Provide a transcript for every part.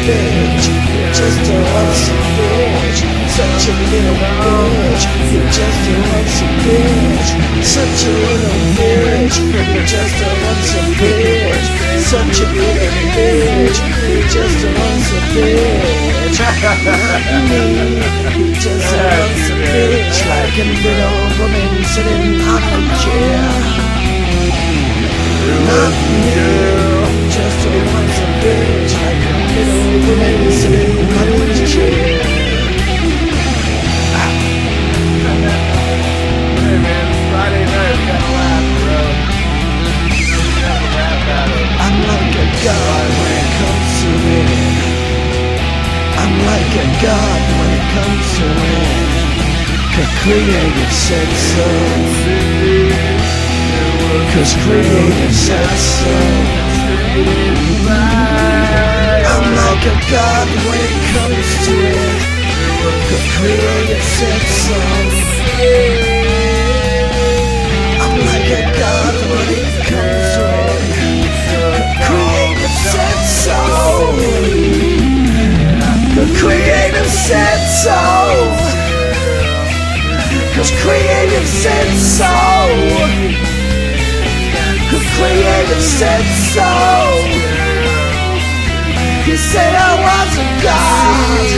bitch. You're just a lonesome bitch. Such a little bitch. You're just a lonesome bitch. Such a little bitch. You're just a lonesome bitch. Such a little bitch. You're just a lonesome bitch. You're just a lonesome bitch. Like a little woman sitting on a chair. Not you. Just a lonesome bitch. Like a little woman sitting on a chair. Hey man, it's Friday night, gotta laugh, bro. Gotta laugh at it. I'm like a god when it comes to it. I'm like a god when it comes to it. Cause creative said so. Cause creative said so. I'm like a god when it comes to it. Cause creative said so. I'm like a god when it comes to it. Creative said so. The creative said so. Cause creative said so. Cause creative said so. He said I was a god.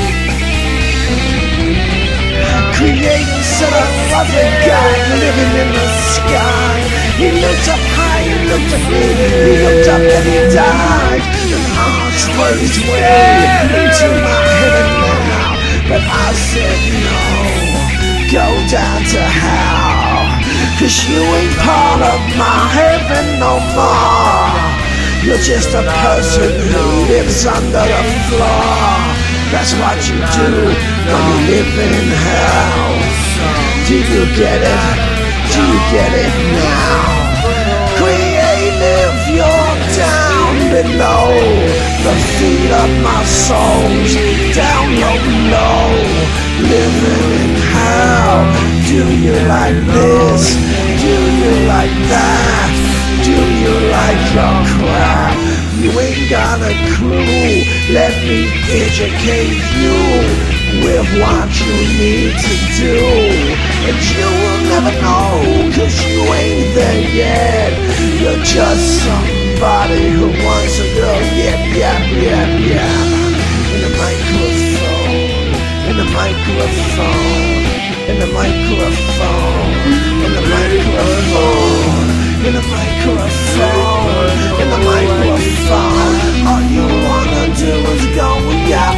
Creative said I was a god living in the sky. He looked up high, he looked at me, he looked up and he died. And hearts raised way into my heaven now. But I said no, go down to hell. Cause you ain't part of my heaven no more. You're just a person who lives under the floor. That's what you do when you live in hell. Do you get it? Do you get it now? Creative, you're down below the feet of my souls. Down low, living in hell. Do you like this? Do you like that? Do you like your crap? You ain't got a clue. Let me educate you with what you need to do. And you will never know, cause you ain't there yet. You're just somebody who wants to go yep. In the microphone, in the microphone, in the microphone, in the microphone, in the microphone, in the microphone. All you wanna do is go yap.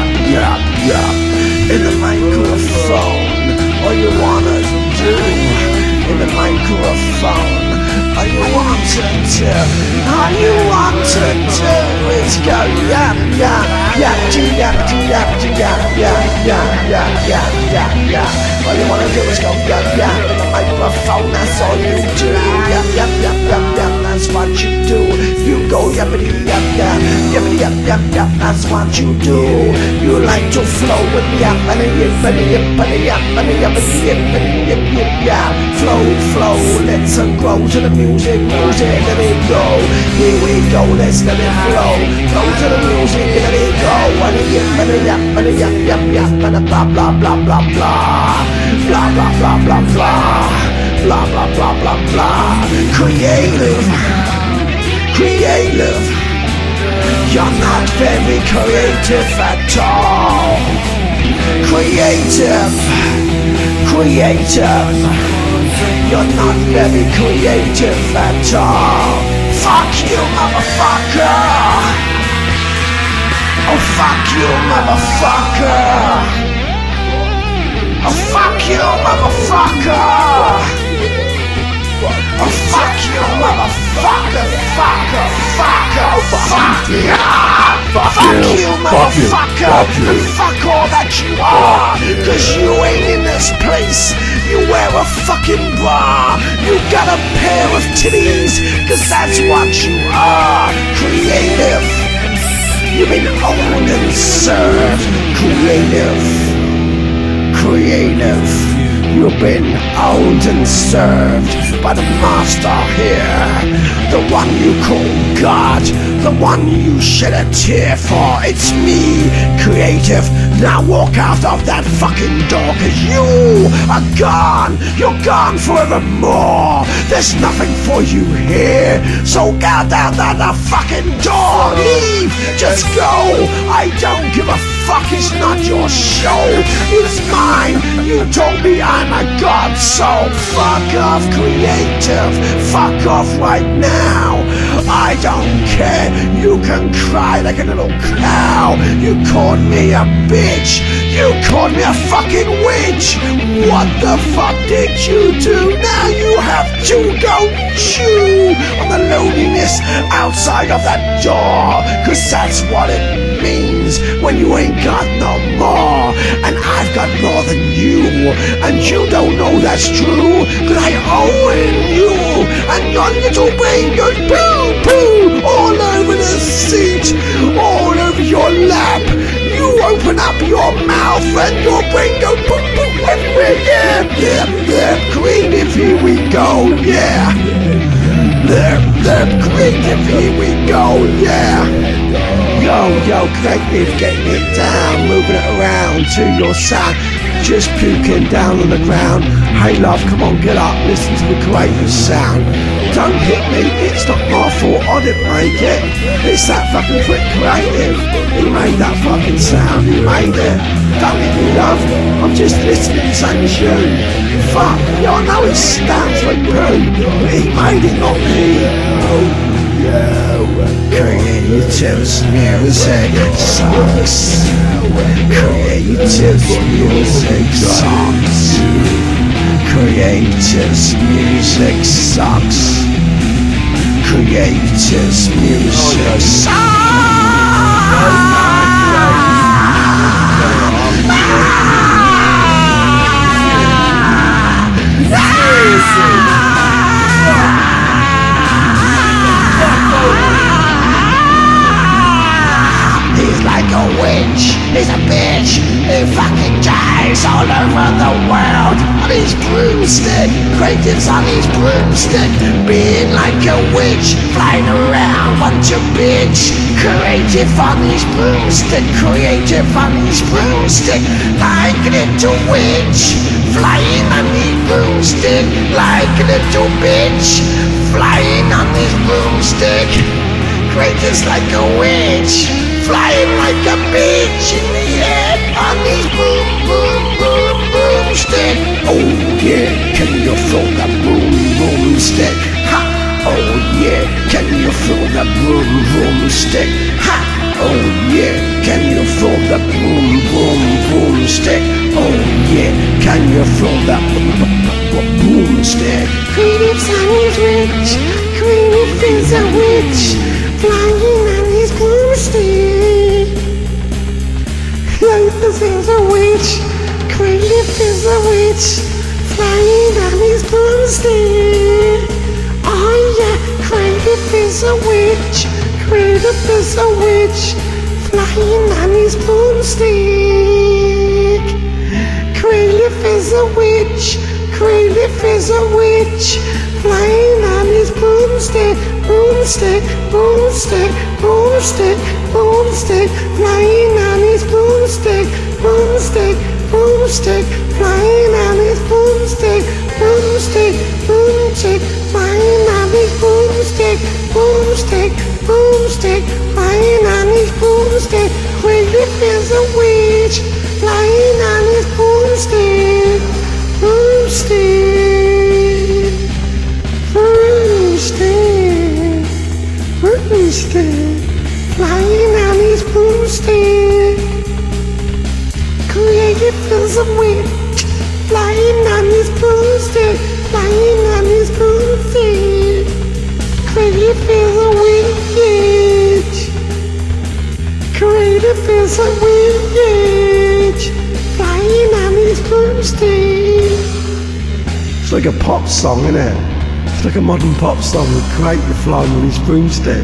In the microphone. All you wanna do in the microphone. All you want to do, all you want to do is go yap. All you wanna do is go yap in the microphone. That's all you do. Yap. That's what you do. You go yappity yap. That's what you do. You like to flow with yap. Flow. Let's grow to the music. Let it go. Here we go. Let's let it flow. Flow to the music. Let it go. Yap. Blah blah blah blah blah. Blah blah blah blah blah. Blah blah blah blah blah. Creative. You're not very creative at all. Creative. You're not very creative at all. Fuck you, motherfucker. Oh, fuck you, motherfucker. Oh, fuck you, motherfucker. Oh, fuck you, motherfucker. Fuck you, motherfucker. And fuck all that you are. Cause you ain't in this place. You wear a fucking bra. You got a pair of titties. Cause that's what you are. Creative. You've been owned and served. Creative. You've been owned and served by the master here, the one you call God. the one you shed a tear for. It's me, creative. Now walk out of that fucking door, 'cause you are gone. You're gone forevermore. There's nothing for you here, so get out that fucking door. Leave, just go. I don't give a fuck, it's not your show, it's mine. You told me I'm a god, so fuck off, creative. Fuck off right now. I don't care. You can cry like a little cow. You called me a bitch. You called me a fucking witch. What the fuck did you do? Now you have to go chew on the loneliness outside of that door, 'cause that's what it means when you ain't got no more. And I've got more than you, and you don't know that's true, 'cause I own you, and your little brain goes poo-poo all over the seat, all over your lap. You open up your mouth and your brain goes poo-poo everywhere. Yeah, creative, here we go, yeah. Creative, here we go, yeah. Yo, creative, getting it down, moving it around to your sound, just puking down on the ground. Hey love, come on, get up, listen to the creative sound. Don't hit me, it's not my fault, I didn't make it. It's that fucking prick creative. He made that fucking sound, he made it. Don't hit me, love, I'm just listening the same as you. Fuck, yeah, I know it sounds like poo, but he made it, not me. Creative music sucks. Creative music sucks. Creative music sucks. Creative music sucks. He's like a witch, he's a bitch, he fucking dies all over the world on his broomstick. Creative's on his broomstick, being like a witch, flying around, bunch of bitch. Creative on his broomstick, creative on his broomstick, like a little witch, flying on his broomstick, like a little bitch, flying on his broomstick. Creative's like a witch, flying like a bitch in the air on his broomstick. Oh yeah, can you feel the broomstick? Ha! Oh yeah, can you feel the broomstick? Ha! Oh yeah, can you feel the broomstick? Oh yeah, can you feel the broomstick? Creative's on his witch, creative is a witch, flying on his broomstick. Creative is a witch, creative is a witch, flying on his broomstick. Oh yeah, creative is a witch, creative is a witch, flying on his broomstick. Creative is a witch, creative is a witch, flying on his broomstick, broomstick, broomstick, broomstick, broomstick, flying on his broomstick, broomstick, broomstick, flying on his broomstick, broomstick, broomstick, flying on his broomstick, broomstick, broomstick, flying on his broomstick. Creative is a witch, flying on his broomstick, broomstick, broomstick, broomstick, flying on his broomstick. Creative is a witch, flying on his broomstick, flying on his broomstick. Creative is a witch, creative is a witch, flying on his broomstick. It's like a pop song, isn't it? It's like a modern pop song with Creative flying on his broomstick.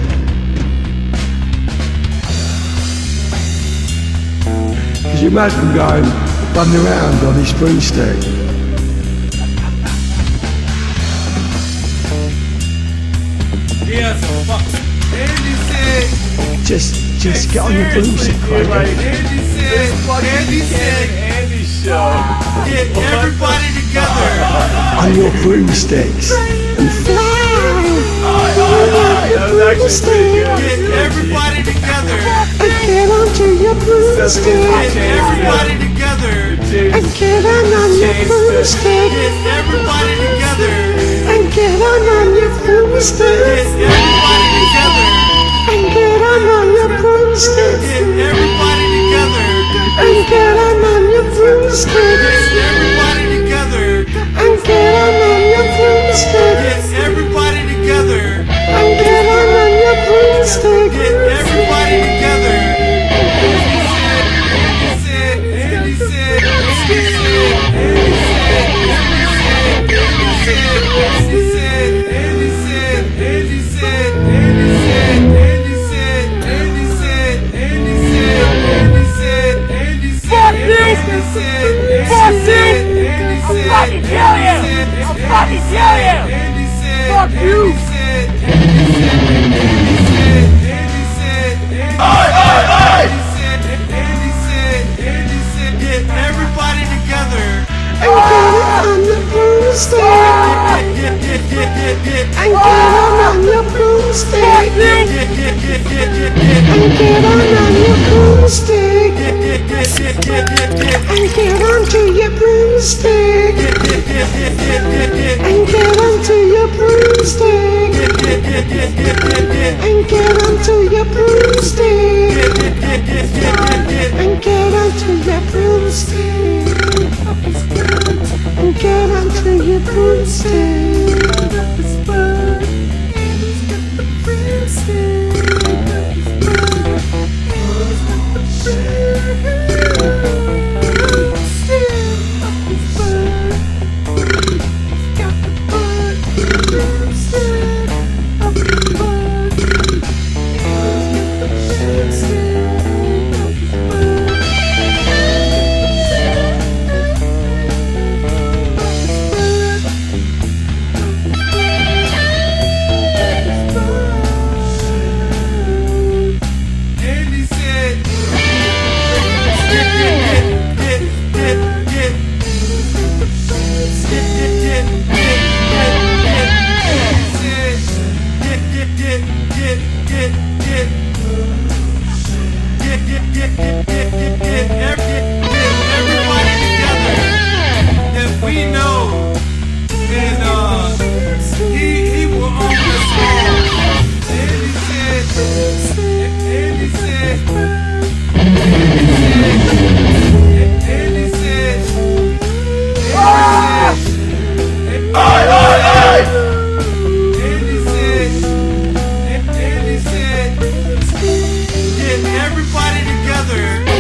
Could you imagine going running around on his broomstick? Yes, fuck. Andy said Just get on your broomstick, Like, Craig. Andy said, Andy show. Get everybody together. On your broomsticks and fly. That was actually pretty good. Get everybody together. And get onto your broomstick. Get everybody together. And get on your broomstick. Get everybody together. And get on your broomstick. Get everybody together. And get on your broomstick. Get everybody together. And get on your broomstick. Get everybody together. And get on your broomstick. Get everybody together. And get on your broomstick. Get everybody together. Andy said, get everybody together. And get on the broomstick. Get And get on your broomstick. And get on your broomstick. And get onto your broomstick. And get onto your broomstick. And get onto your broomstick. And get onto your broomstick. And get onto your broomstick. Andy said, everybody together that we know, and he will own us all. Andy said, Andy said, Andy said, Andy said, get everybody together.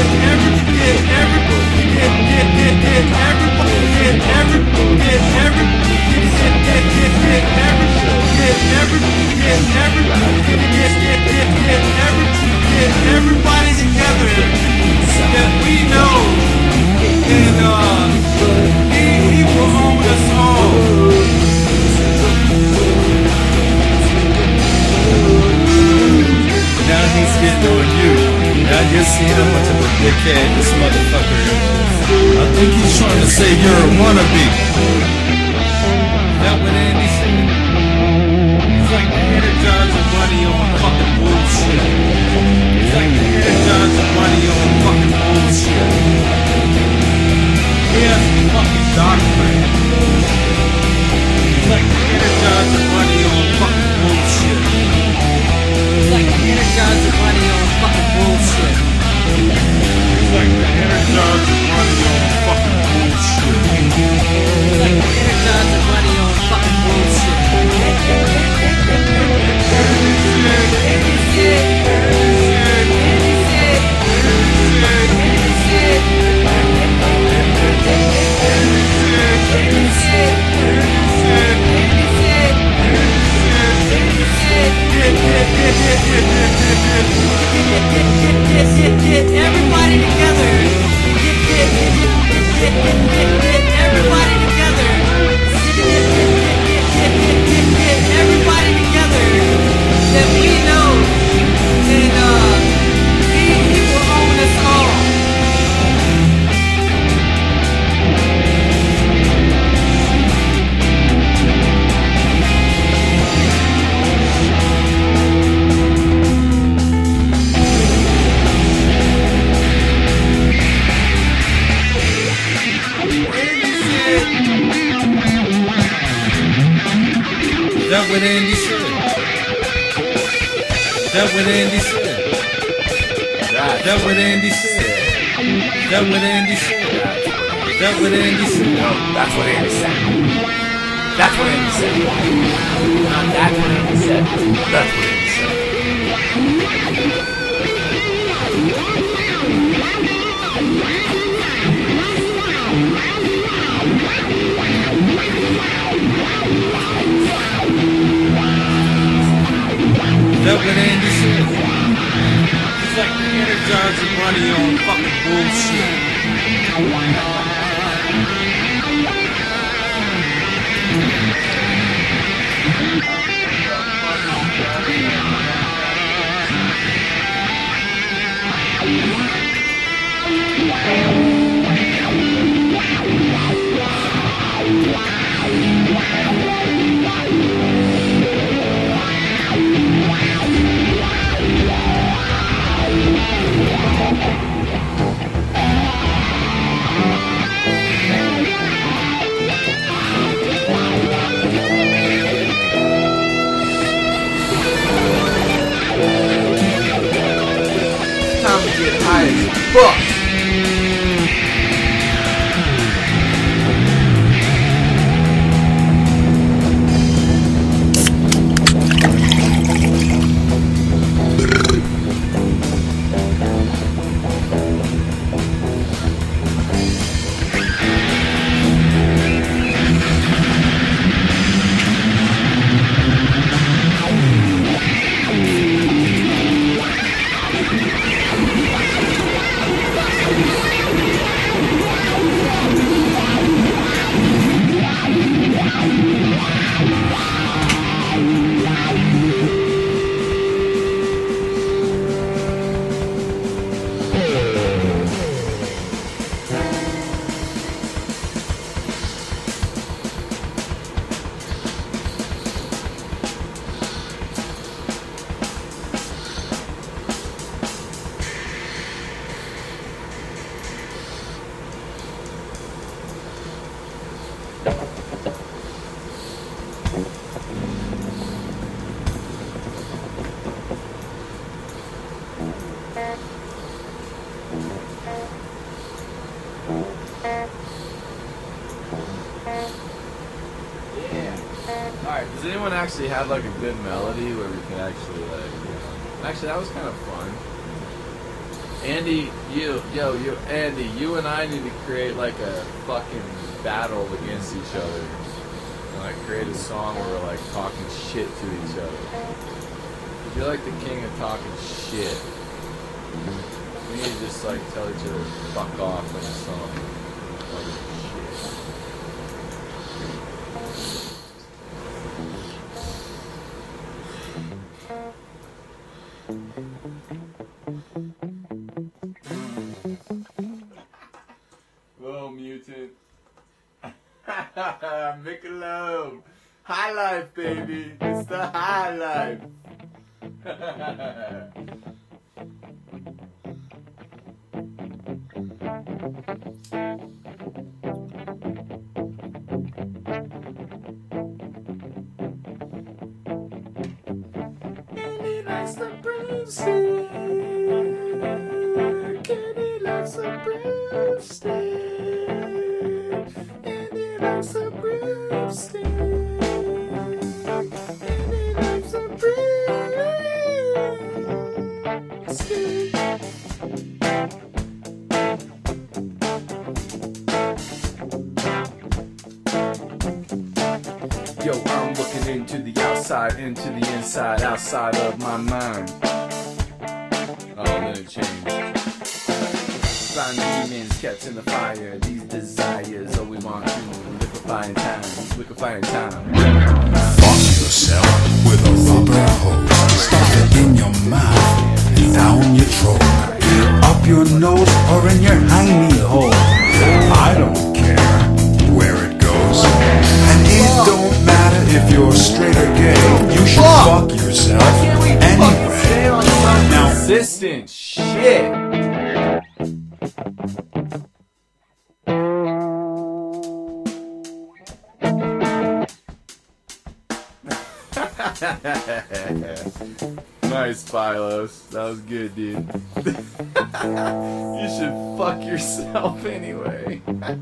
Everybody together that we know, and he will own us all. Now he's getting on you. Now you see how much of a dickhead this motherfucker is. I think he's trying to say you're a wannabe. That what Andy said? He's like the energizer bunny on fucking bullshit. He's like the energizer bunny on fucking bullshit. He has a fucking doctrine. He's like the energizer bunny on fucking bullshit. He's like the energizer bunny on fucking bullshit. He's like the energizer bunny on fucking bullshit. He's like the energizer bunny on fucking bullshit. Everybody together. Everybody together. Everybody together. That we know. And he will own us all. That what Andy said. That what Andy said. That what Andy said. That what Andy said. That what Andy said. No, that's what Andy said. That's what Andy said. Not that's what Andy said. That's what Andy said. That what Andy said? He's like the energizer bunny on fucking bullshit. Time to get high as fuck. Alright, does anyone actually have like a good melody where we can actually like, you know... Actually, that was kind of fun. Andy, Andy, you and I need to create like a fucking battle against each other. And like create a song where we're like talking shit to each other. You're like the king of talking shit. We need to just like tell each other fuck off in a song. Fucking shit. Little mutant. Michelob. High life, baby. It's the high life. Kenny likes the broomstick. Kenny likes the broomstick. Kenny likes the broomstick. Kenny likes the broomstick. Yo, I'm looking into the outside, into the inside, outside of my mind. Oh, then it changed. Find demons kept in the fire. These desires, oh, we want to liquefy in time. Liquefy in time. Fuck yourself with a rubber hose. Stuff it in your mouth and down your throat, up your nose or in your hiney hole. I don't care where it goes, and it don't matter if you're straight or gay. You should fuck yourself anyway. Now, Consistent shit. Nice, Philos. That was good, dude. You should fuck yourself anyway.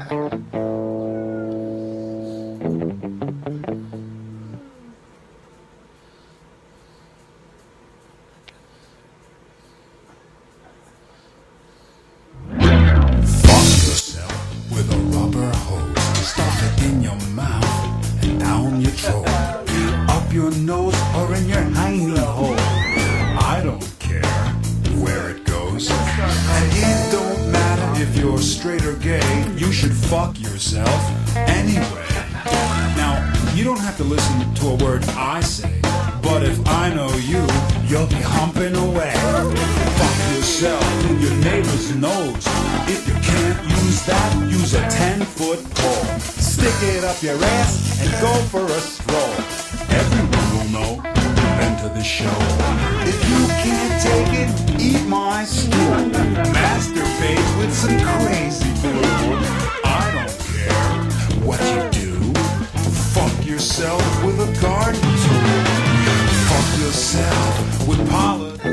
fuck yourself with a rubber hose. Stuff it in your mouth and down your throat, up your nose or in your hiney hole. I don't care where it goes, and it don't matter if you're straight or gay. You should fuck yourself anyway. Now, you don't have to listen to a word I say, but if I know you, you'll be humping away. Fuck yourself in your neighbor's nose. If you can't use that, use a 10-foot pole. Stick it up your ass and go for a stroll. Everyone will know you've been to the show. If you can't take it, eat my stool. Masturbate with some crazy glue. I don't care what you do. Fuck yourself with a garden tool. Fuck yourself with politics.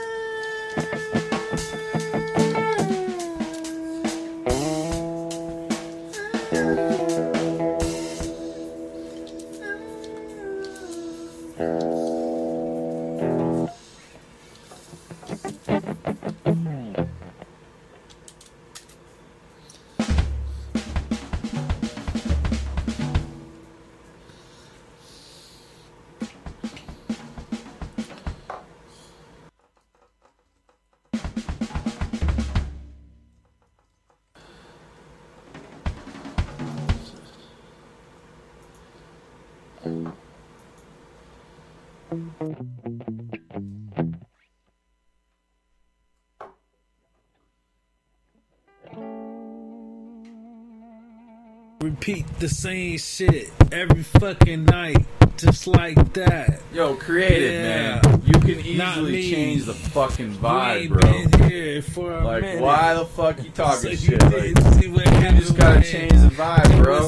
Repeat the same shit every fucking night, just like that. Yo, creative, Yeah. man. You can Not easily me. change the fucking You vibe, ain't bro. been here for a Like, minute. why the fuck you So talking you shit? Like, didn't see what you happened just gotta when change the vibe, bro.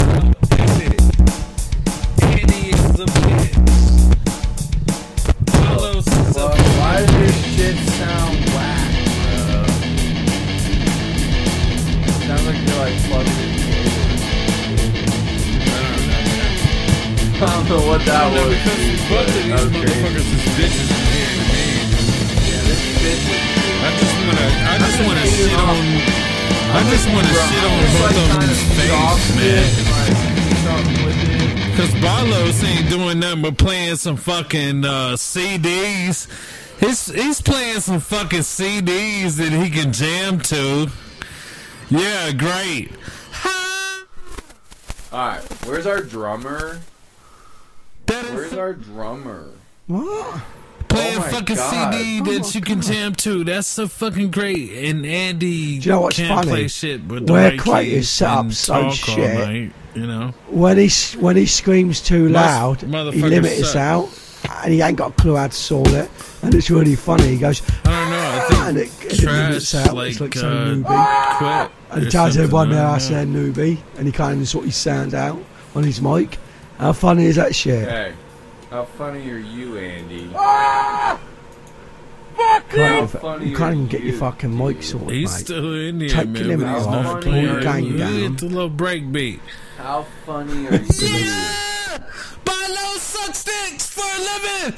Andy is a bitch. Carlos is a Fuck, why does this shit sound whack, bro? Sounds like you're like plugging in cables. I don't know what that was. because dude, both of but these that was crazy. motherfuckers is bitches in here, man. Yeah, this bitch is I just want just wanna shit on. I just wanna shit on both of them's face, man. Cause Barlos ain't doing nothing but playing some fucking CDs. He's playing some fucking CDs that he can jam to. Yeah, great. Alright, where's our drummer? Where's our drummer? What? Playing Oh my fucking God. CD that you can jam to. That's so fucking great. And Andy Do you know what's can't funny? play shit with the Where right Craig keys is set up and so talk all shit. night, you know? When he screams too loud, he motherfuckers limits us suck. out, and he ain't got a clue how to solve it. And it's really funny. He goes, I don't know. I and think it limits Trash out. like, It's like so quit. newbie. And he or tells everyone something, there I I don't said newbie, and he can't even sort his sound out on his mic. How funny is that shit? Hey, how funny are you, Andy? Can't funny you can't are even get your you, fucking mic dude? sorted, He's mate. still in there, Take man. your limit but he's off, not pull playing. your gang He down. hit the little break beat. How funny are you? Barlow sucks dicks for a living.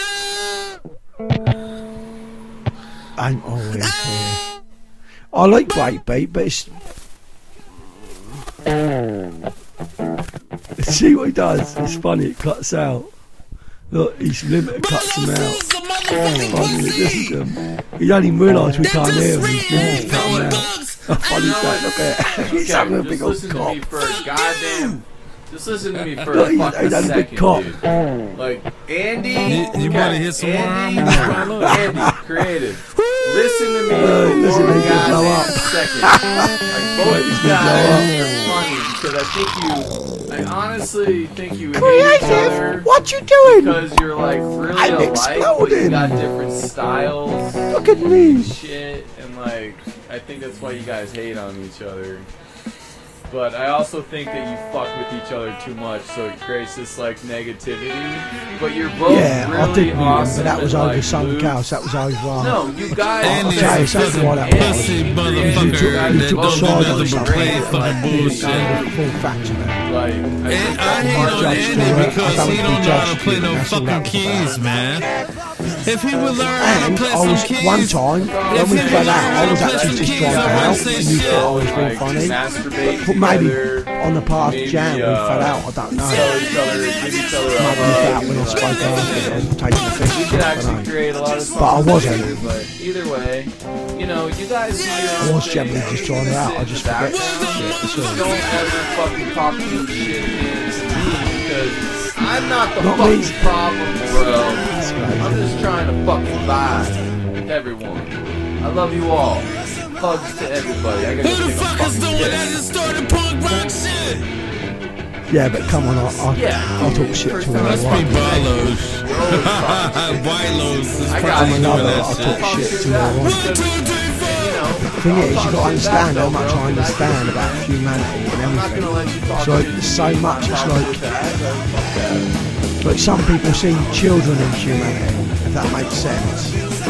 I'm always here. I like breakbeat, but it's. See what he does? It's funny, it cuts out. Look, his limiter cuts him out. Funny, listen to him. He don't even realise we can't hear him. His limiter's cut him out. How funny is that? Look at it. He's having a Okay, big just old listen to cock. me for a goddamn. Just listen to me for Look, a he's fucking had a big second, cock. dude. Like Andy, You better hit some more Andy, harmonies, Barlow. Andy, creative. Listen to me listen, for a he's gonna blow goddamn up. second. Like both He's you gonna blow guys are funny because I honestly think you hate each other Creative, what you doing? because you're like really I'm alike, but you exploding. got different styles. Look at me. Shit, and like I think that's why you guys hate on each other. But I also think that you fuck with each other too much, so it creates this like negativity. But you're both Yeah, really I did meet him, awesome. but that was and, over like, something Luke- else. That was over. No, you guys. Andy's Okay, a so that's fucking what that was. pussy He motherfucker took that the don't do side nothing on but something. play Like, fucking he bullshit. done the full factor, man. Like, And I hate on Andy because he don't know how to play no fucking keys, man. If he would learn how to And play I some was keys, one time when if we he fell would out, learn I how was to play actually some just keys, dropped I out, wouldn't and say you shit. thought I was real like, funny. masturbate But maybe together, on the path maybe, jam we fell out. I don't know. tell each other, give each other a Maybe hug. that when I spoke after and taking the We fish. could I actually don't know. create a lot of songs But I wasn't. together, but either way, you know, you guys do your I own was thing. generally just trying it out. I just forget shit. Just don't ever fucking talk to me shit against me because I'm not the Not fucking me. problem, bro. It's I'm crazy. just trying to fucking vibe with everyone. I love you all. Hugs to everybody. I gotta who the take a fuck is fucking doing shit. that distorted punk rock shit? Yeah, but come on, I'll talk shit to her. Must be Right? Barlows. Barlows is I got probably you. doing I'll that talk shit. shit to her. Right? 1, 2, 3, 4. The thing is, you got to understand how much I understand about humanity and I'm not gonna let you everything. talk So shit. there's so much. It's Talk like, with that, fuck that. like some people see children in humanity, if that makes sense.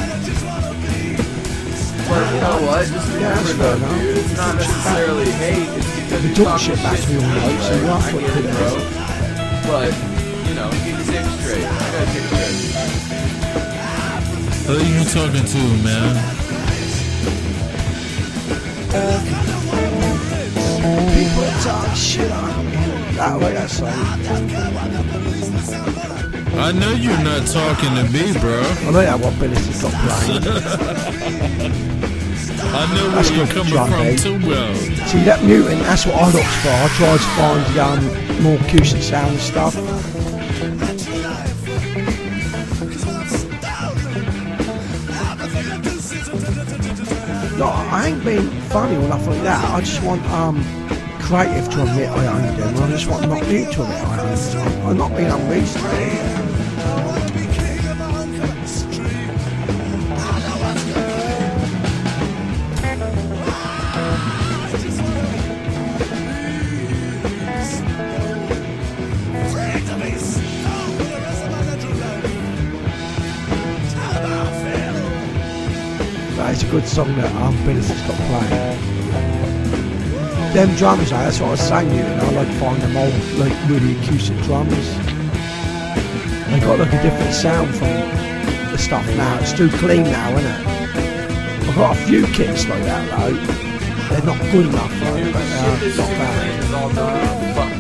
But you know what? Just Yeah, that's remember fair though, enough. dude, it's not necessarily hate. It's because We you talk talk shit back to me all night, so right? you have I to get put it, it bro. But you know, get your dick straight. I gotta take a piss. Who you talking to, man? People talk shit on that way, that's like. I know you're not talking to me, bro. I know that what Billy's got playing. I know That's where you're good coming drum from beat. too well. See that mutant, that's what I look for. I try to find more acoustic sound and stuff. No, I ain't being funny or nothing like that. I just want creative to admit I own them. I just want not you to admit I own them. I'm not being unreasonable. It's a good song that Billy's got playing. Them drums, that's what I was saying to you, and I like find them old, like really acoustic drums. They got like a different sound from the stuff now. It's too clean now, isn't it? I I've got a few kits like that though. They're not good enough though, Dude, but the shit they're this not shit bad. plays is all done on the fucking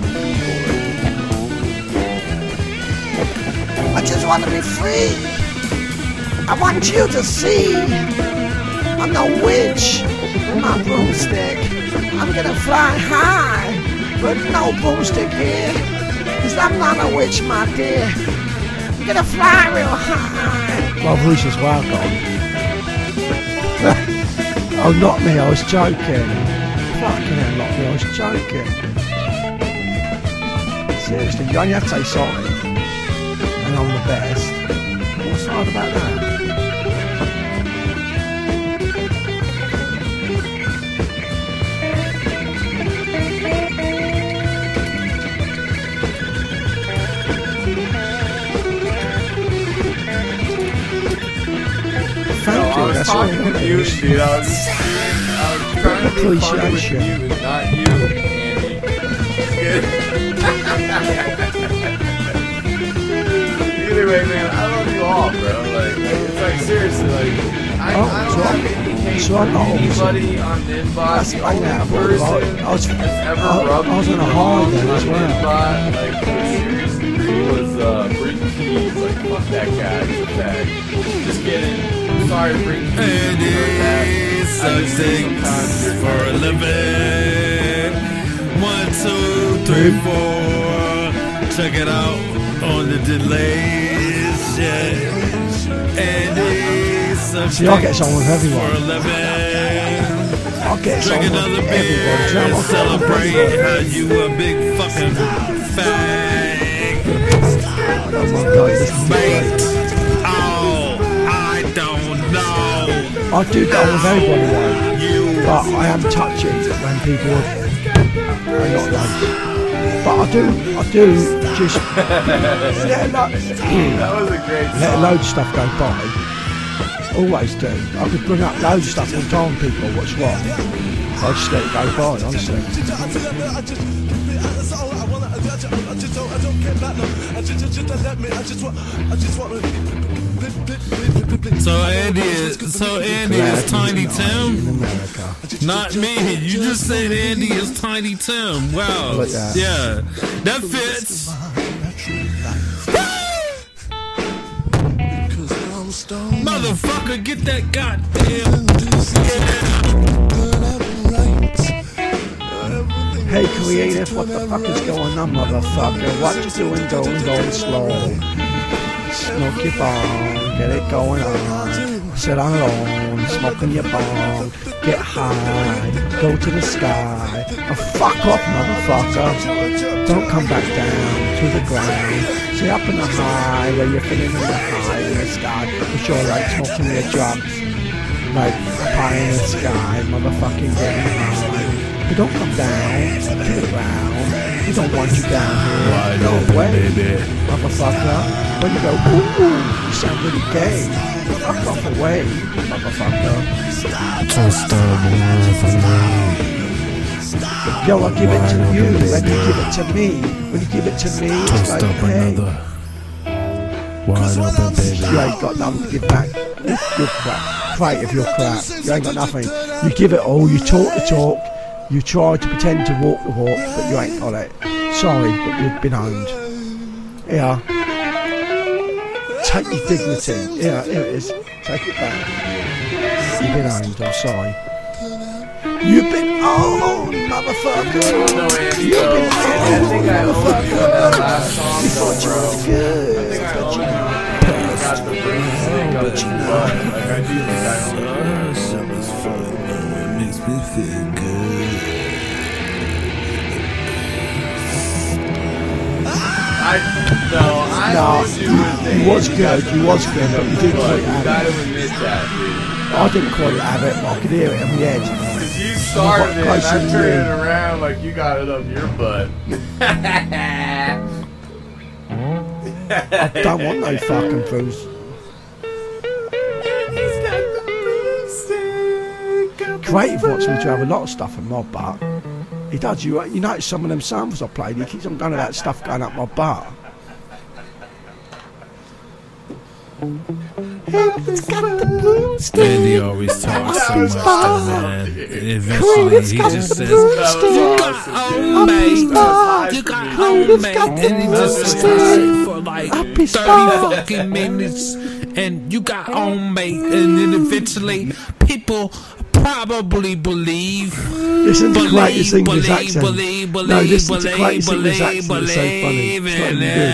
keyboard. I just want to be free. I want you to see. I'm no witch. My broomstick. I'm gonna fly high, but no broomstick here. 'Cause I'm not a witch, my dear. I'm gonna fly real high. My voice is well gone. Oh, not me, I was joking. Fucking hell, not me, I was joking. Seriously, you only have to say sorry. And I'm the best. What's hard about that? Thank I you, was that's all talking I with you, wanted. dude. I was trying to be funny with Appreciation. you, not you, Andy. Either way, man, I love you all, bro. Like it's like seriously, like I don't have any hate so for I'm not anybody on Ninbot. That's The fine only now, person I was that's ever I rubbed was me on a wrong high then on as well. Ninbot, like to a serious degree, was Breaking Keys. Like fuck that guy, he's a fag. Just kidding. Sorry, Breaking Keys. Eddie sucks dicks for a living. 1, 2, 3, 4. Check it out on the delays. Yeah. Eddie sucks See, I get on with for a everyone. living. I'll get Drink on with another beer everyone. Do you know and what I'm celebrate saying? how you a big fucking fag. Oh my God, this is Mate, great. oh, I don't know. I do get on with everybody though. You But I am touchy when people are not like. But I do just let That was a great let song. loads of stuff go by. Always do. I could bring up loads of stuff and tell people what's wrong. I just let it go by, honestly. So Andy is Tiny Tim, In America. not me. You just said Andy is Tiny Tim. Wow, Like that. yeah, that fits. Motherfucker, get that goddamn. Hey creative, what the fuck is going on, motherfucker? What you doing, going slow? Smoke your bong, get it going on. Sit on alone, smoking your bong, get high, go to the sky. Oh, fuck off, motherfucker. Don't come back down to the ground. Stay up in the high, where you're feeling in the high in the sky. It's your right smoking your drugs. Like pie in the sky, motherfucking getting high. But don't come down to the ground. We don't want you down here. No way, motherfucker. When you go, ooh, you sound really gay. Fuck off away, motherfucker. Yo, I give it to you. When you give it to me, when you give it to me, it's like, hey, Wide open, baby. you ain't got nothing to give back. You're crap. Creative, you're crap. You ain't got nothing. You give it all. You talk the talk. You try to pretend to walk the walk, but you ain't got it. Sorry, but you've been owned. Yeah. Take your dignity. Yeah, here it is. Take it back. You've been owned. I'm sorry. You've been owned, motherfucker. No, Andy, You've though. been I owned, think I owe you that motherfucker. last song, You thought you bro. was good, I think I but owe you you. I got the ring stick up in the butt. Like I do think I owe you. Summer's fun, it makes me feel good. I owed you with the you was Andy good, got the you was ring good, stick but you up didn't the butt. quite You have gotta it. admit that, dude. I didn't quite have it, but I could hear it in my head. Cause you started it, and Close I to turned you. it around like you got it up your butt. I don't want no fucking booze. Creative wants me to have a lot of stuff in my butt. He does. You notice some of them samples I played, he keeps on going to that stuff going up my butt. Andy's got the broomstick. Andy always talks so much, though, man. Eventually, Creative's he got just the says, broomstick. "You got home, mate. You got home, mate." And he just says for like 30 fucking minutes, and you got home, mate. And then eventually, people probably believe. Listen to Clayton's English accent. No, listen to Clayton's believe, English accent. It's so funny. It's not even good.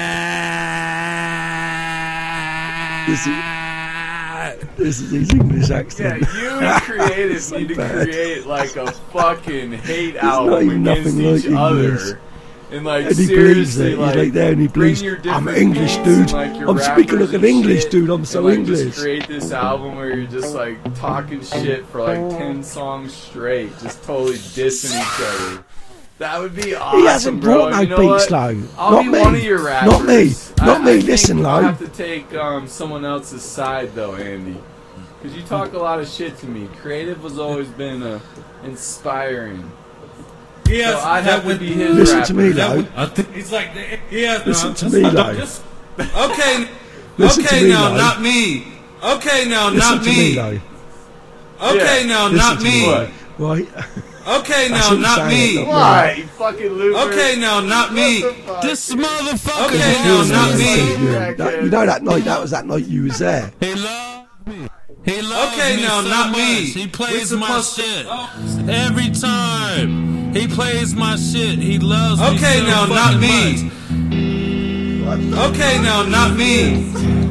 This is his English Yeah, accent. you and Creative need to bad. create like a fucking hate not album even against nothing each like other. English. And like And he believes seriously, it. like, He's like there and he bring believes, your I'm different English, beats dude. and, like, your I'm speaking like rappers an and English shit, dude. I'm so and, like, English. Just create this album where you're just like talking shit for like 10 songs straight, just totally dissing each other. That would be awesome. He hasn't bro. brought no You know beats, what? though. I'll Not be me. one of your rappers. Not me. Not me. I think Listen, I'll though. have to take someone else's side though, Andy. Because you talk a lot of shit to me. Creative has always been inspiring. Yes, So I'd have to be his Listen rapper. to me, though. He's like, yeah. Listen to me, though. Okay, Listen to okay, me, now though. not me. Okay, now Listen not to me, me. though. Okay, Yeah. now Listen not to me. What? Right. Okay, That's now what I'm not saying, me. not Why, you fucking loser? Okay, now not me. What the fuck? This motherfucker. Because Okay, it now feels not like me. you know that night. That was that night you was there. He loves me. He loves Okay, me now, so not much. me. He We're plays my supposed to- shit every time. He plays my shit. He loves me Okay, so now, not fucking me. much. Okay, now, not me.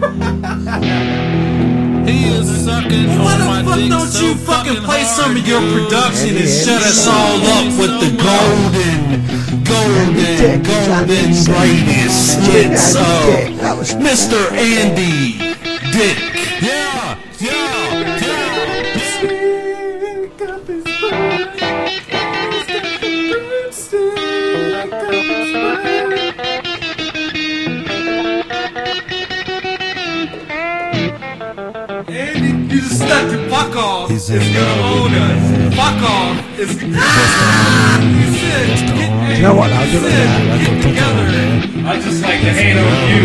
He is sucking Why on the my fuck dick don't so you fucking play hard, some of your dude. production and Yeah, shut us yeah. all up with the golden greatest hits of That was Mr. Andy Dick. Yeah, yeah, yeah. Andy, you just stuck to fuck off. He's It's in gonna love own with us. me. Fuck off. It's he said, You know what? I'll do it now. get together. I just like to hate on you.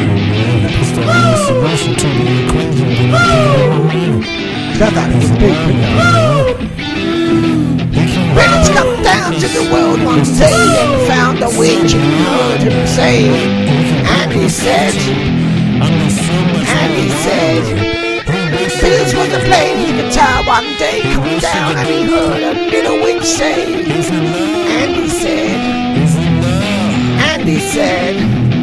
Got that in the deep, you know. When it's come down to the world one day and found a witch and heard him say, and he said, Bills was a playing his guitar one day, come down and he heard a little witch say, and he said,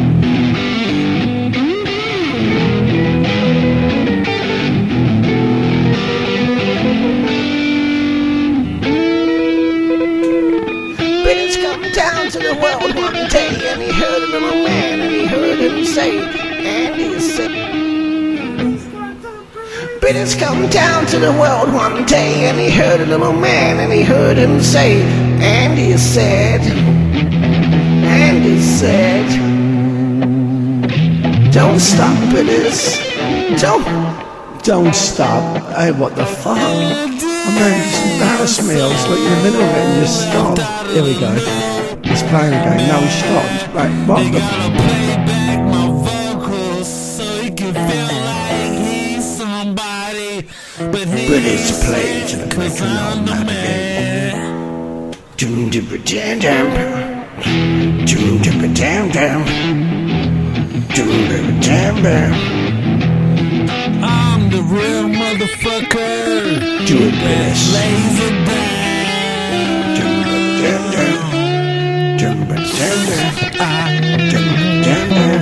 Bills come down to the world one day and he heard a little man and he heard him say, and he said, Bills come down to the world one day and he heard a little man and he heard him say, and he said, don't stop, Bills, Don't stop. Hey, what the fuck? I mean, just embarrass me. I was like in the middle of it and just stopped. Here we go. He's playing again. Now he stopped. Right, what the Gotta play back my vocals so he can feel like he's somebody. But Bills played to the cause I'm the man. Doom dipper dam dam. Doom dipper dam dam. Doom dipper dam dam. I'm the real motherfucker. Do it, Bills. Lays it down. Doom dipper dam dam. Doom dipper dam dam. Doom dipper dam dam.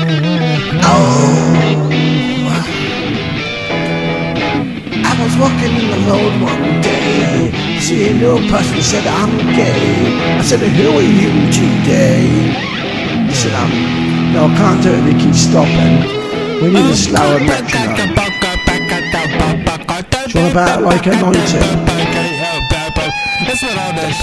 I was walking in the road one day, see a little person said, I'm gay. I said, who are you today? He said, no, I can't do it, they keep stopping. We need a slower metronome. Do you want about like a 90? That's what all that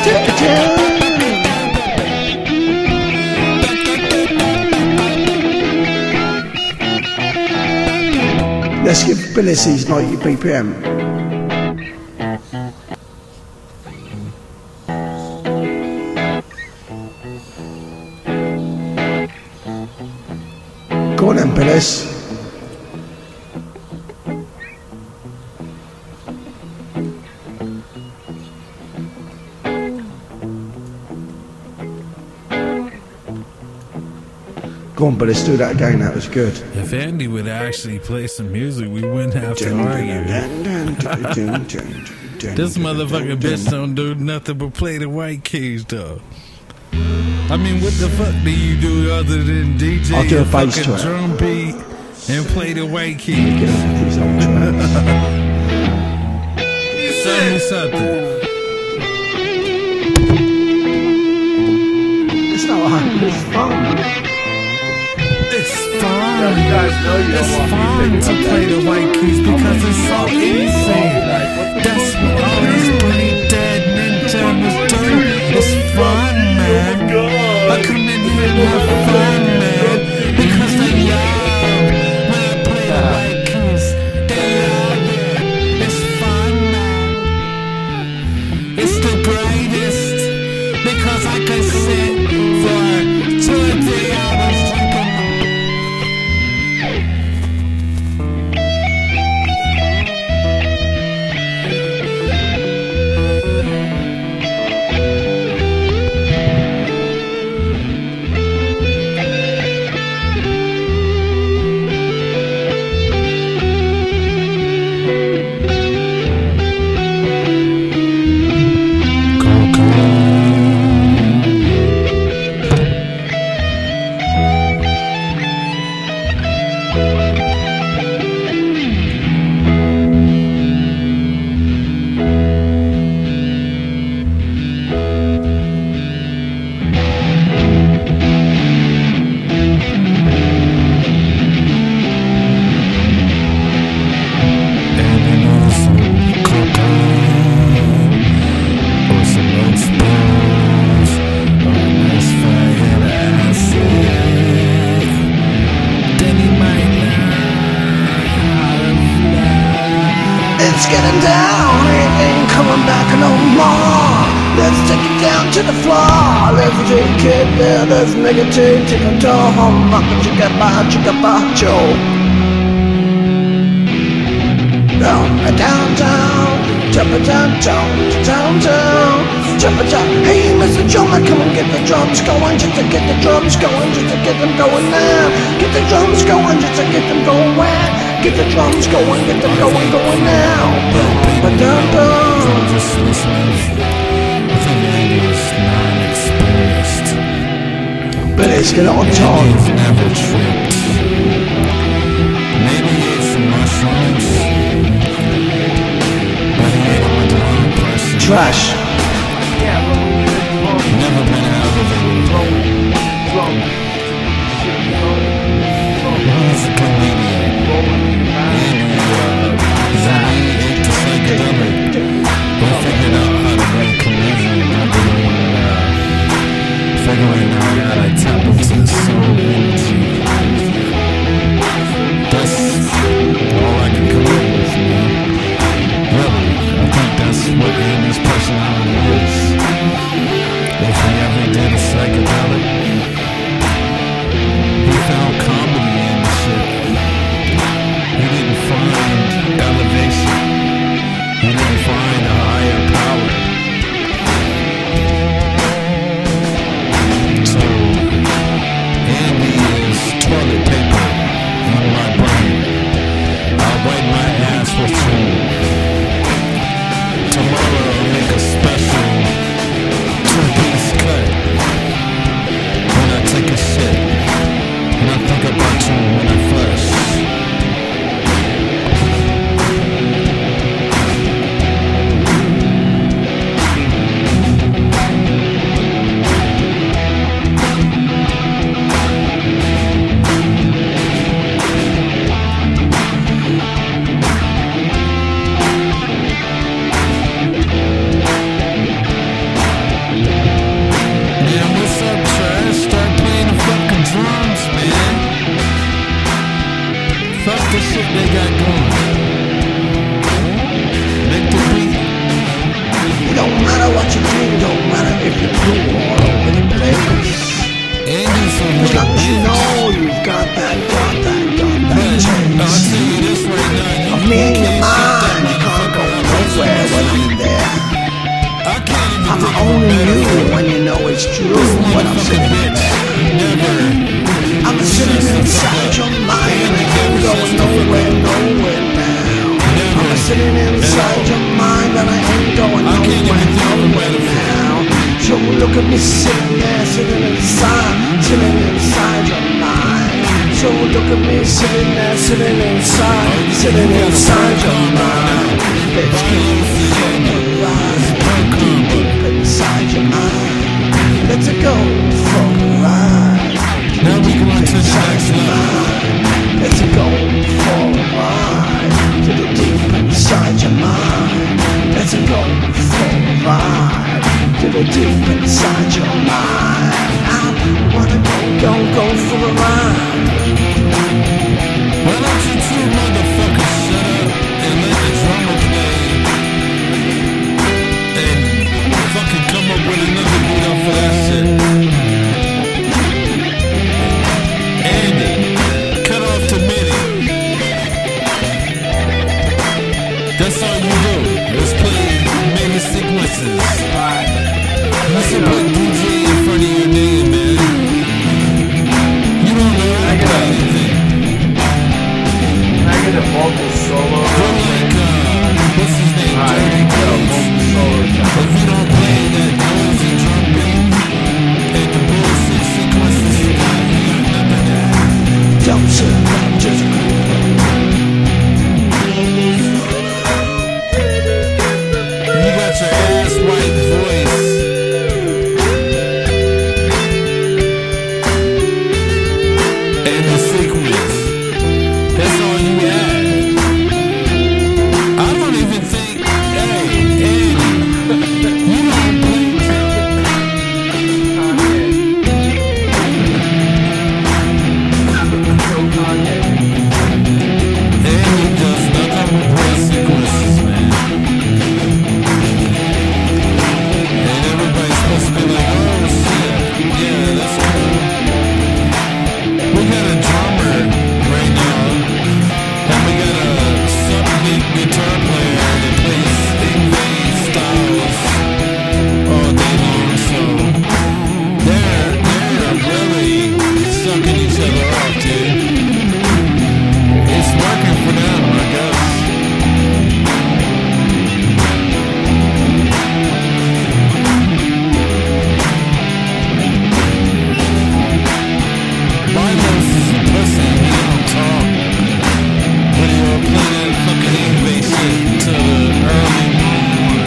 Let's give Billis his 90 BPM. Go on then, Billis. Go on, but let's do that again. That was good. If Andy would actually play some music, we wouldn't have to argue. This motherfucking bitch don't do nothing but play the white keys, though. I mean, what the fuck do you do other than DJ I'll do a a bass fucking track. drum beat and play the white keys? Get off these old tracks. Tell me something. It's not hard. It's fun. It's fun. You guys know you It's don't want fun music to on play that. the white keys because it's so easy. That's what all these brain dead ninja was doing. It's fun, man. I come in here and have fun, man. Because they love when I play the white keys. They love it. It's fun, man. It's the greatest because I can sit for 2 or 3 hours drinking. It's getting down, it ain't coming back no more. Let's take it down to the floor. Let's take it there, let's make it take a door. Chicka ba, Joe. Downtown, jump it downtown, jump it down. Hey, Mr. Drummer, come and get the drums going, just to get the drums going, just to get them going now. Get the drums going, just to get them going. Get the drums going, get them going now. But I'm just listening. I think Andy was non-experienced. But let's get it on He's time. never tripped. Maybe he ate some mushrooms, but he ate them with the wrong person. Trash. Never been out of the He's a comedian. He ate the psychedelic. He figured out how to make comedian other than figuring out how to tap into the soul energy. That's all I can come up with, man. Really, I think that's what Andy's personality is. If he ever did a psychedelic, he found comedy in the shit. He didn't find elevation. He didn't find a higher power. So, Andy is toilet paper in my brain. I'll wipe my ass with food. Tomorrow I'll make a special 2-piece cut. When I take a shit, and I think about you when I flush. Man, what's up, trash? Start playing the fucking drums, man. Fuck the shit they got going. Make the beat. It don't matter what you do, don't matter if you're blue all over the place. Andy's a As long as you bitch. know you've got that But taste. I'll tell you this right now. Of You me and your can't shut that mind, you can't go motherfucker nowhere up. when I'm there. I can't even I'm think of a only better you word. when you know it's true This when I'm motherfucking sitting bitch there. never I'm a sitting inside your mind and I ain't going nowhere now. I'm sitting inside your mind and I ain't going nowhere now. So look at me sitting there, sitting inside your mind. So look at me sitting there, sitting inside your mind. Let's go for a ride, deep inside your mind. Let's go for a ride. Now we go on to the next level. Let's go for a ride to the deep inside your mind. Let's go for a ride to the deep inside your mind. I wanna go for a ride. Why don't you two motherfuckers shut up and let the drummer play and fucking come up with another beat off of that shit? Andy, cut off the MIDI. That's all you do. Let's play many sequences. You should put DJ in front of your name, man. You don't know how to play anything. I get a vocal solo. You're like, what's his name? Dirty Coats. If you don't play that noisy drum beat and the bullshit sequences you got none of that. Don't sit down, just You got your ass white voice. And the sequence. That's all you had. I don't even think, hey, you don't play. Andy does nothing but play sequences, man. And everybody's supposed to be like, oh shit, yeah, that's cool. We got a drummer right now, and we got a sub-beat guitar player that plays Ingve styles all day long, so they're really sucking each other off, dude. It's working for them, I guess. Milo's a pussy, he don't talk. But he'll play that fucking Ingve shit until the early morning.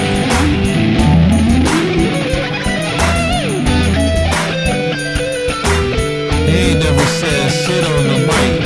He ain't never said shit on the mic.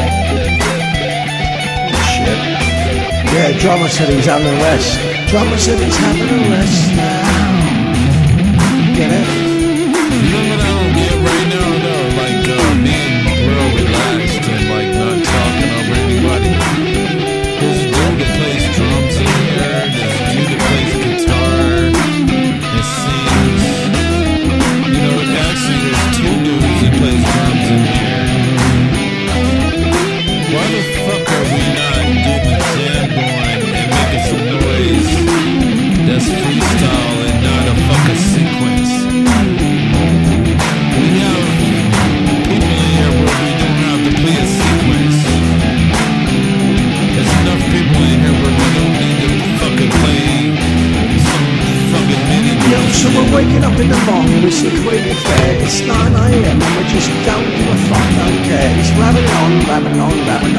shit. Yeah, drummer said he's under arrest. Drummer said he's having arrest now. Get it? You know what I don't get right now though? Like being real relaxed and like not talking over anybody. There's a dude that plays drums in here. There's a dude that plays guitar and sings. You know, actually there's two dudes that plays drums in here. Why the fuck are we not getting a jam going and making some noise that's freestyle and not a fucking sequence? We have people in here where we don't have to play a sequence. There's enough people in here where we don't need to fucking play some fucking mini. Yo, so we're waking up in the morning, it's the Creative Fair. It's 9 AM and we just don't give a fuck, don't care. It's rapping on, like on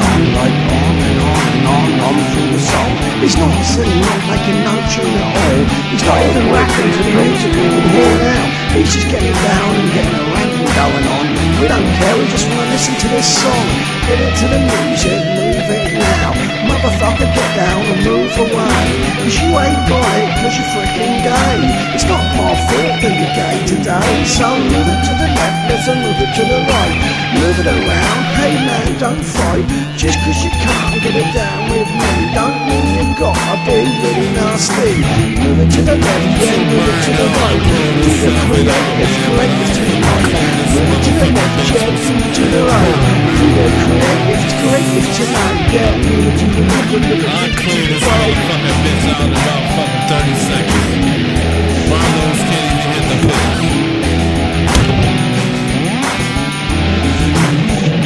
and on through the song. It's not sitting, not making no tune at all. He's not even rapping to the music we can hear now. He's just getting down and getting a ranking going on. We don't care, we just want to listen to this song. Get into the music, move it now. Motherfucker, get down and move away. Cause you ain't got it, cause you're freaking gay. It's not my fault that you're gay today. So move it to the left, let's move it to the right. Move it around, hey man, don't fight. Just cause you can't get it down with me, don't mean you've gotta be really nasty. Move it to the left, yeah, move it to the right. Do the creative, creative to the right. Move it to the left, yeah, move it to the right. Do the creative tonight, yeah, move it to the left, move it to the right. I'll clear this motherfucking bitch out in about fucking 30 seconds. Marlos can't even hit the pitch.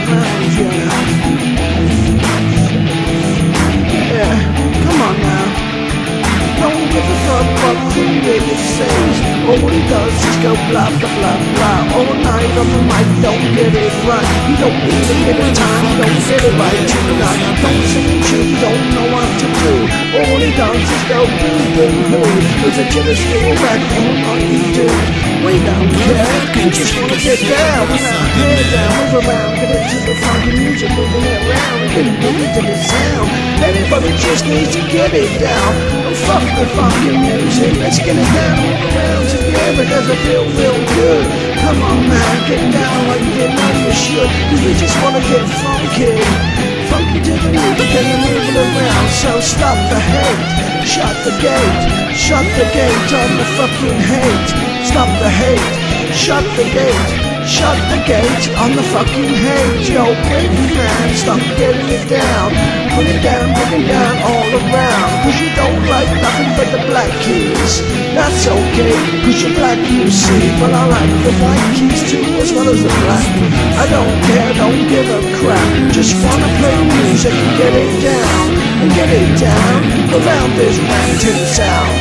around you. Yeah, come on now. Don't give a fuck what creator says. All he does is go blah blah blah blah all night on the mic. Don't get it right. You don't even get a time. You don't get it right tonight. Don't sing a tune. Don't know what to do. All he does is go boo boo boo. There's a killer still back on all you do. We don't care. We just wanna get down. With our head down, move around, get into the funky music, moving it around, and get moving to the sound. Everybody just needs to get it down. And fuck the funky music. Let's get it down, move around together. Cause I feel real good. Come on man, get down like you know you should. Cause we just wanna get funky. Funky to the music and the moving around. So stop the hate, shut the gate. Shut the gate on the fucking hate. Stop the hate, shut the gate. Shut the gate on the fucking hate. Yo, baby man, stop getting it down. Bring it down all around. Cause you don't like nothing but the black keys. That's okay, cause you're black you see. But I like the white keys too, as well as the black. I don't care, don't give a crap. Just wanna play music and get it down. And get it down around this ranting sound.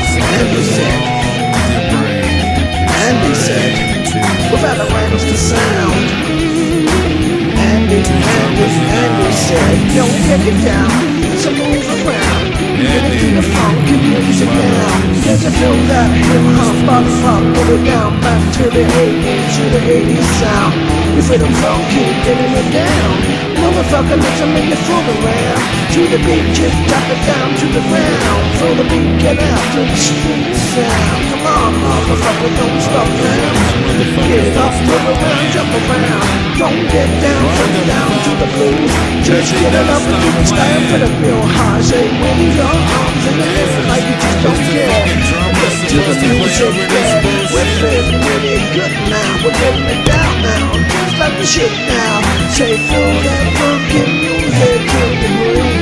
Andy said, without a range to sound. Andy said, don't get it down, so move around. Get it to the funky music now. There's a feel that hip-hop, bop, put it down. Back to the 80s, to the 80s sound. You feel the funky, getting it down. Motherfucker, let's make it fool around. To the beat, just drop it down to the ground. Throw the beat, get out to the street sound. Come on, motherfucker, don't stop now. Get up, move around, jump around. Don't get down, turn it down to the blues. Just get it up and keep it style for the real high. Say, wave your arms in the air like you just don't care. Get to the music, yeah. We're feeling really good now. We're getting it down now. Just like the shit now. Say, feel that funky music in the brain.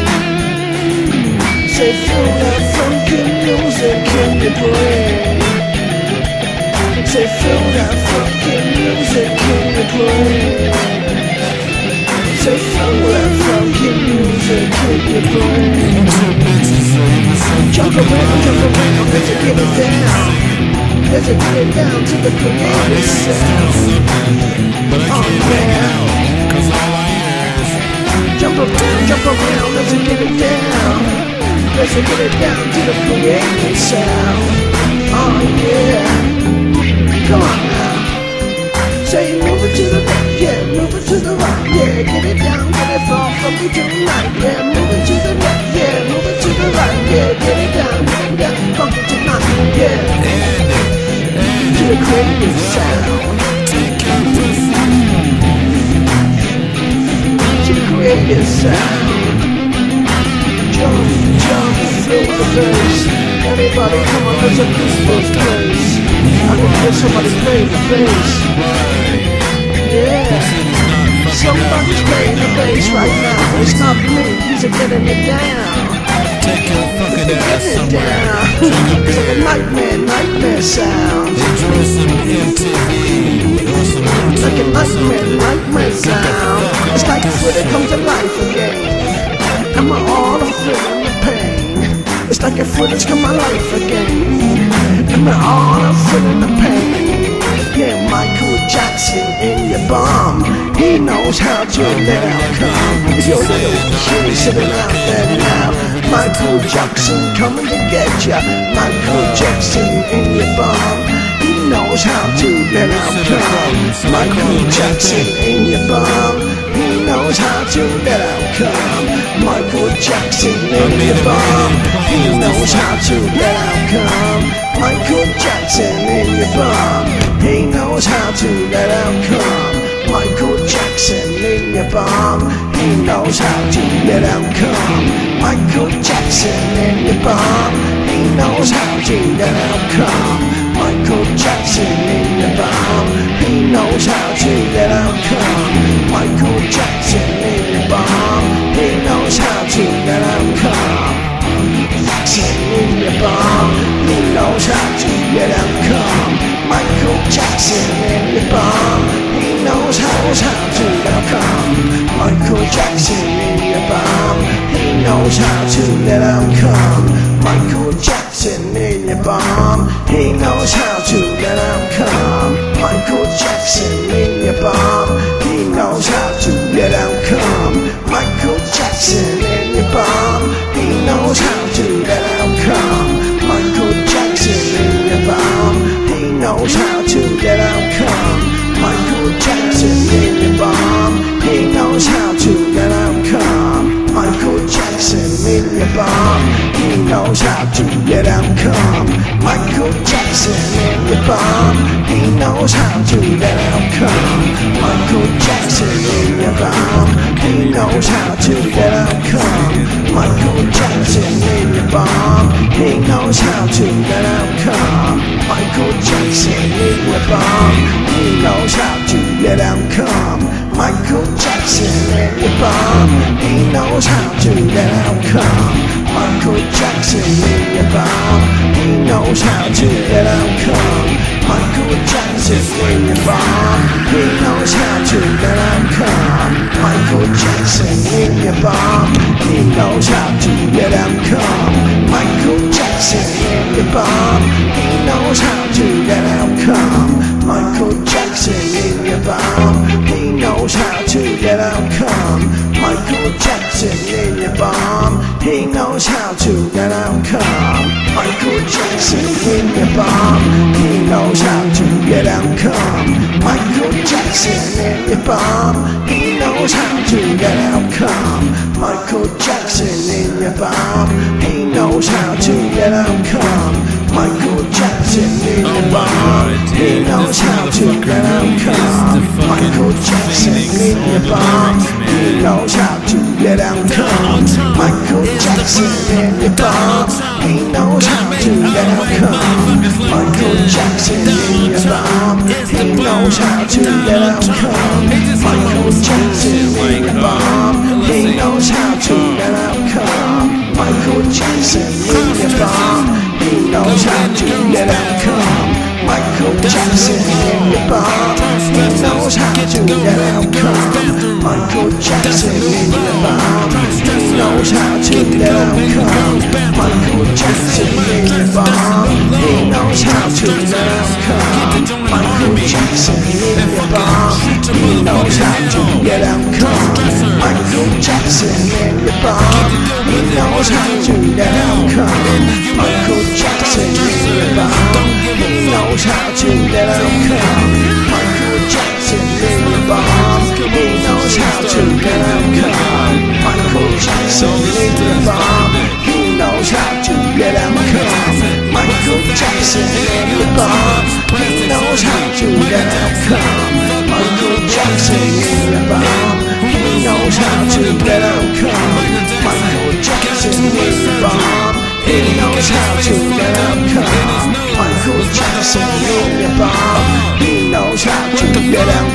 Say, feel that funky music in your brain. Say, feel that funky music in your brain. Say, feel that funky music in your brain. Jump around, let's get it down. Let's get it down to the creative sound. Oh yeah. Jump around, let's get it down. Let's get it down to the creative sound. Oh yeah. Come on now. Say move it to the left, yeah, move it to the right, yeah. Get it down, get it far from me tonight, yeah. Move it to the left, yeah, move it to the right, yeah. Get it down, funky tonight, yeah. To the creative sound. To the creative sound. Jump, feel the bass. Everybody come on, let's a this place. I can hear somebody playing the bass. Yeah. Somebody's playing the bass right now. It's not me, he's getting it down. Take your fucking ass somewhere. It's like a nightmare sound. Enjoy some MTV. Like a nightmare sound. It's like when it comes to life again. I'm all feeling the pain. It's like a footage of my life again. I'm all feeling the pain. Yeah, Michael Jackson in your bum. He knows how to let out come. If your little kid sitting out there now, Michael Jackson coming to get ya. Michael Jackson in your bum. He knows how to let out come. Michael Jackson in your bum. He knows how to let out come. Michael Jackson in your bum. He knows how to let out come. Michael Jackson in your bum. He knows how to let out come. Michael Jackson in your bum. He knows how to let out come. Michael Jackson in your bum. He knows how to let out come. Michael Jackson in your bum. He knows how to let out come. Michael Jackson in your bum. He knows how to let out come. Jackson in your bum. He knows how to let out come. Michael Jackson in your bum. He knows how to let out come. Jackson in your bomb. He knows how to let them come. Michael Jackson in your bomb. He knows how to let them come. Michael Jackson in your bomb. He knows how to let them come. Michael Jackson in your bomb. He knows how to let them come. Michael Jackson in your bomb. He knows how to let them come. Michael Jackson in your bomb. He knows how to let them come. Michael Jackson in your bomb. He knows how to let them come. Michael Jackson in your bomb. He knows how to let them come. Michael Jackson in your bomb. He knows how to let them come. Michael Jackson in your bomb. He knows how to let them come. Michael Jackson in your bomb. He knows how to let them come. Michael Jackson in your bomb. He knows how to let them come. Michael Jackson in your bomb. He knows how to let them come. Michael Jackson in your bomb. He knows how to let them come. Michael Jackson in your bomb. He knows how to let them come. Michael Jackson in your bomb. He knows how to let them come. Michael Jackson in your bomb. He knows how to let them come. Michael Jackson in your bomb. He knows how to let them come. Michael Jackson in your bomb. He knows how to let them come. Michael Jackson in your bomb. He knows how to let them come. Michael Jackson in your bomb. He knows how to let them come. Michael Jackson in your bomb. He knows how to let them come. Michael Jackson in your bomb. He knows how to let them come. Michael Jackson in your bomb. He knows how to let them come. Michael Jackson in your bomb. He knows how to let them come. Michael Jackson in your bomb. He knows how to let them come. Michael Jackson in your bomb. He knows how to let them come. Michael Jackson in your bomb. He knows how to let them come. Michael Jackson in your bomb. He knows how to let them come. Michael Jackson in your bomb. He knows how to let them come. Michael Jackson in your bomb. He knows how to let them come. Michael Jackson in your bomb. He knows how to let them come. Michael Jackson in your bomb. He knows how to let them come. Michael Jackson in your bomb. He knows how to let them come. Michael Jackson in your bomb. He knows how to let them come. Michael Jackson in your bomb. He knows how to let them come. Michael Jackson in your bomb. He knows how to let them come. Michael Jackson in your bomb. He knows how to let them come. Michael Jackson in your bomb. He knows how to let them